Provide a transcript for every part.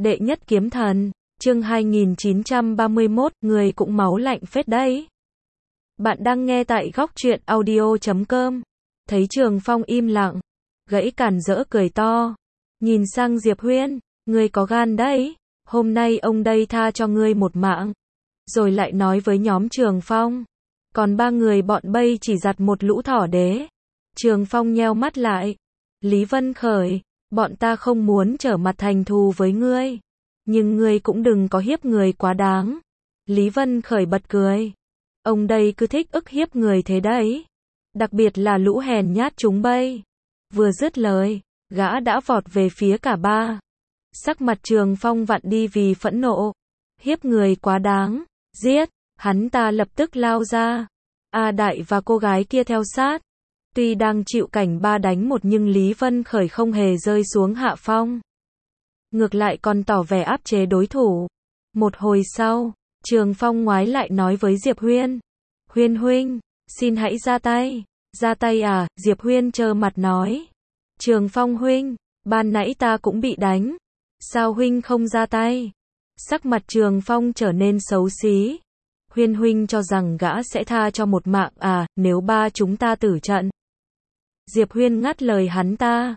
Đệ nhất kiếm thần, chương 2931, người cũng máu lạnh phết đấy. Bạn đang nghe tại góc truyện audio.com. Thấy Trường Phong im lặng, gãy cản rỡ cười to. Nhìn sang Diệp Huyên, ngươi có gan đấy, hôm nay ông đây tha cho ngươi một mạng. Rồi lại nói với nhóm Trường Phong, còn ba người bọn bây chỉ giặt một lũ thỏ đế. Trường Phong nheo mắt lại. Lý Vân Khởi, bọn ta không muốn trở mặt thành thù với ngươi. Nhưng ngươi cũng đừng có hiếp người quá đáng. Lý Vân Khởi bật cười. Ông đây cứ thích ức hiếp người thế đấy. Đặc biệt là lũ hèn nhát chúng bây. Vừa dứt lời, gã đã vọt về phía cả ba. Sắc mặt Trường Phong vặn đi vì phẫn nộ. Hiếp người quá đáng, giết, hắn ta lập tức lao ra. A Đại và cô gái kia theo sát. Tuy đang chịu cảnh ba đánh một nhưng Lý Vân Khởi không hề rơi xuống hạ phong. Ngược lại còn tỏ vẻ áp chế đối thủ. Một hồi sau, Trường Phong ngoái lại nói với Diệp Huyên. Huyên huynh, xin hãy ra tay. Ra tay à? Diệp Huyên trơ mặt nói. Trường Phong huynh, ban nãy ta cũng bị đánh. Sao huynh không ra tay? Sắc mặt Trường Phong trở nên xấu xí. Huyên huynh cho rằng gã sẽ tha cho một mạng à, nếu ba chúng ta tử trận. Diệp Huyên ngắt lời hắn ta.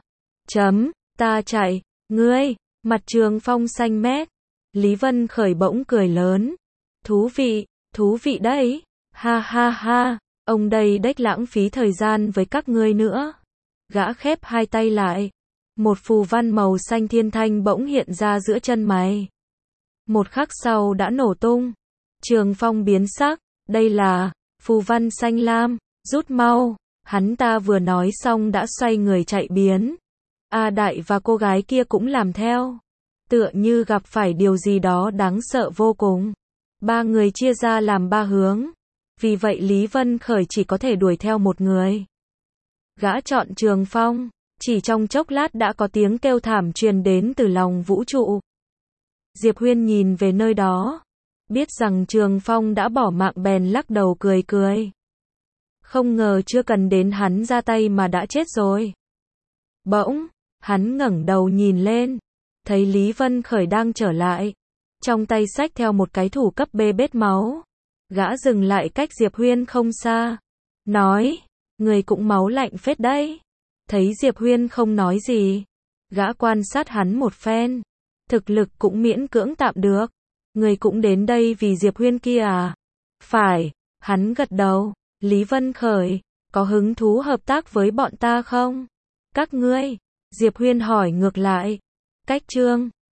Ta chạy, ngươi, mặt Trường Phong xanh mét. Lý Vân Khởi bỗng cười lớn. Thú vị đấy, ha ha ha, ông đây đếch lãng phí thời gian với các ngươi nữa. Gã khép hai tay lại. Một phù văn màu xanh thiên thanh bỗng hiện ra giữa chân mày. Một khắc sau đã nổ tung. Trường Phong biến sắc, đây là phù văn xanh lam, rút mau. Hắn ta vừa nói xong đã xoay người chạy biến. A Đại và cô gái kia cũng làm theo. Tựa như gặp phải điều gì đó đáng sợ vô cùng. Ba người chia ra làm ba hướng. Vì vậy Lý Vân Khởi chỉ có thể đuổi theo một người. Gã chọn Trường Phong. Chỉ trong chốc lát đã có tiếng kêu thảm truyền đến từ lòng vũ trụ. Diệp Huyên nhìn về nơi đó. Biết rằng Trường Phong đã bỏ mạng bèn lắc đầu cười cười. Không ngờ chưa cần đến hắn ra tay mà đã chết rồi. Bỗng, hắn ngẩng đầu nhìn lên. Thấy Lý Vân Khởi đang trở lại. Trong tay xách theo một cái thủ cấp bê bết máu. Gã dừng lại cách Diệp Huyên không xa. Nói, người cũng máu lạnh phết đấy. Thấy Diệp Huyên không nói gì. Gã quan sát hắn một phen. Thực lực cũng miễn cưỡng tạm được. Người cũng đến đây vì Diệp Huyên kia à? Phải, hắn gật đầu. Lý Vân Khởi, có hứng thú hợp tác với bọn ta không? Các ngươi? Diệp Huyên hỏi ngược lại. Cách chương